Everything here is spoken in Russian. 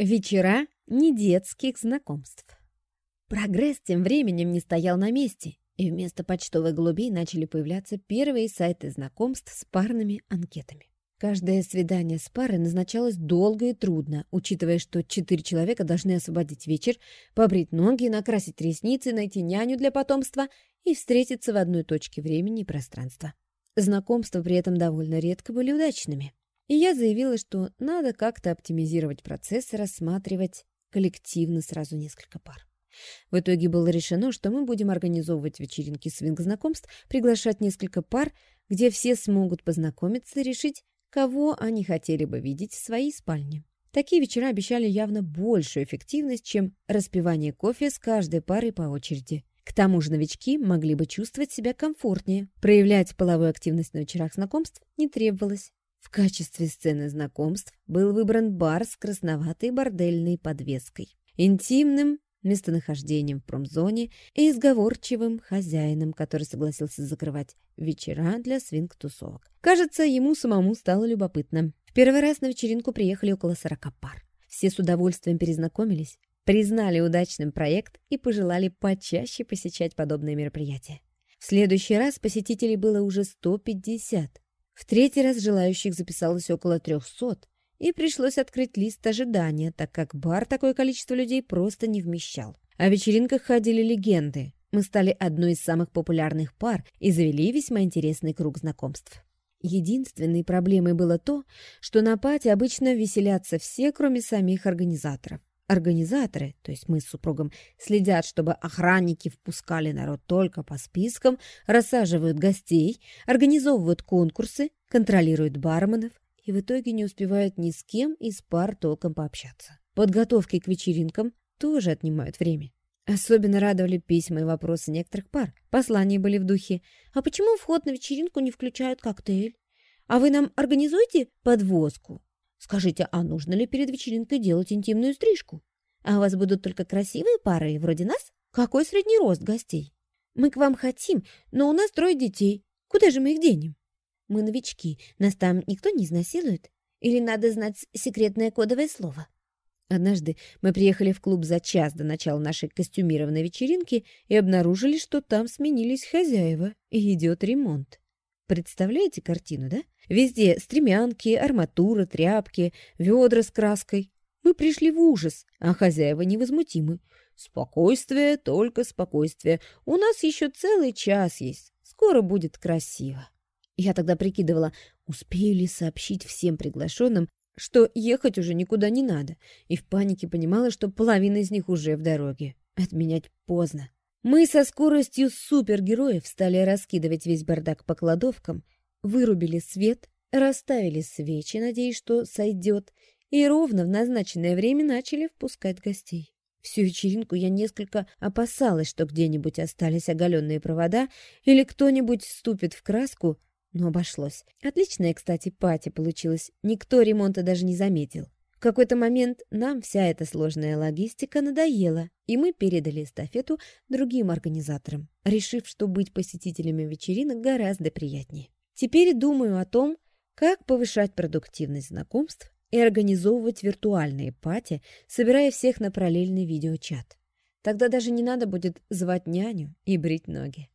Вечера недетских знакомств. Прогресс тем временем не стоял на месте, и вместо почтовых голубей начали появляться первые сайты знакомств с парными анкетами. Каждое свидание с парой назначалось долго и трудно, учитывая, что 4 человека должны освободить вечер, побрить ноги, накрасить ресницы, найти няню для потомства и встретиться в одной точке времени и пространства. Знакомства при этом довольно редко были удачными. И я заявила, что надо как-то оптимизировать процесс и рассматривать коллективно сразу несколько пар. В итоге было решено, что мы будем организовывать вечеринки свинг-знакомств, приглашать несколько пар, где все смогут познакомиться и решить, кого они хотели бы видеть в своей спальне. Такие вечера обещали явно большую эффективность, чем распивание кофе с каждой парой по очереди. К тому же новички могли бы чувствовать себя комфортнее. Проявлять половую активность на вечерах знакомств не требовалось. В качестве сцены знакомств был выбран бар с красноватой бордельной подвеской, интимным местонахождением в промзоне и сговорчивым хозяином, который согласился закрывать вечера для свинг-тусовок. Кажется, ему самому стало любопытно. В первый раз на вечеринку приехали около 40 пар. Все с удовольствием перезнакомились, признали удачным проект и пожелали почаще посещать подобные мероприятия. В следующий раз посетителей было уже 150. В третий раз желающих записалось около 300, и пришлось открыть лист ожидания, так как бар такое количество людей просто не вмещал. О вечеринках ходили легенды. Мы стали одной из самых популярных пар и завели весьма интересный круг знакомств. Единственной проблемой было то, что на пати обычно веселятся все, кроме самих организаторов. Организаторы, то есть мы с супругом, следят, чтобы охранники впускали народ только по спискам, рассаживают гостей, организовывают конкурсы, контролируют барменов и в итоге не успевают ни с кем из пар толком пообщаться. Подготовки к вечеринкам тоже отнимают время. Особенно радовали письма и вопросы некоторых пар. Послания были в духе: «А почему вход на вечеринку не включают коктейль? А вы нам организуете подвозку? Скажите, а нужно ли перед вечеринкой делать интимную стрижку? А у вас будут только красивые пары, вроде нас? Какой средний рост гостей? Мы к вам хотим, но у нас 3 детей. Куда же мы их денем? Мы новички, нас там никто не изнасилует? Или надо знать секретное кодовое слово?» Однажды мы приехали в клуб за час до начала нашей костюмированной вечеринки и обнаружили, что там сменились хозяева и идет ремонт. Представляете картину, да? Везде стремянки, арматура, тряпки, ведра с краской. Мы пришли в ужас, а хозяева невозмутимы. «Спокойствие, только спокойствие. У нас еще целый час есть. Скоро будет красиво». Я тогда прикидывала, успею ли сообщить всем приглашенным, что ехать уже никуда не надо, и в панике понимала, что половина из них уже в дороге. Отменять поздно. Мы со скоростью супергероев стали раскидывать весь бардак по кладовкам, вырубили свет, расставили свечи, надеясь, что сойдет, и ровно в назначенное время начали впускать гостей. Всю вечеринку я несколько опасалась, что где-нибудь остались оголенные провода или кто-нибудь вступит в краску, но обошлось. Отличная, кстати, пати получилась. Никто ремонта даже не заметил. В какой-то момент нам вся эта сложная логистика надоела, и мы передали эстафету другим организаторам, решив, что быть посетителями вечеринок гораздо приятнее. Теперь думаю о том, как повышать продуктивность знакомств и организовывать виртуальные пати, собирая всех на параллельный видеочат. Тогда даже не надо будет звать няню и брить ноги.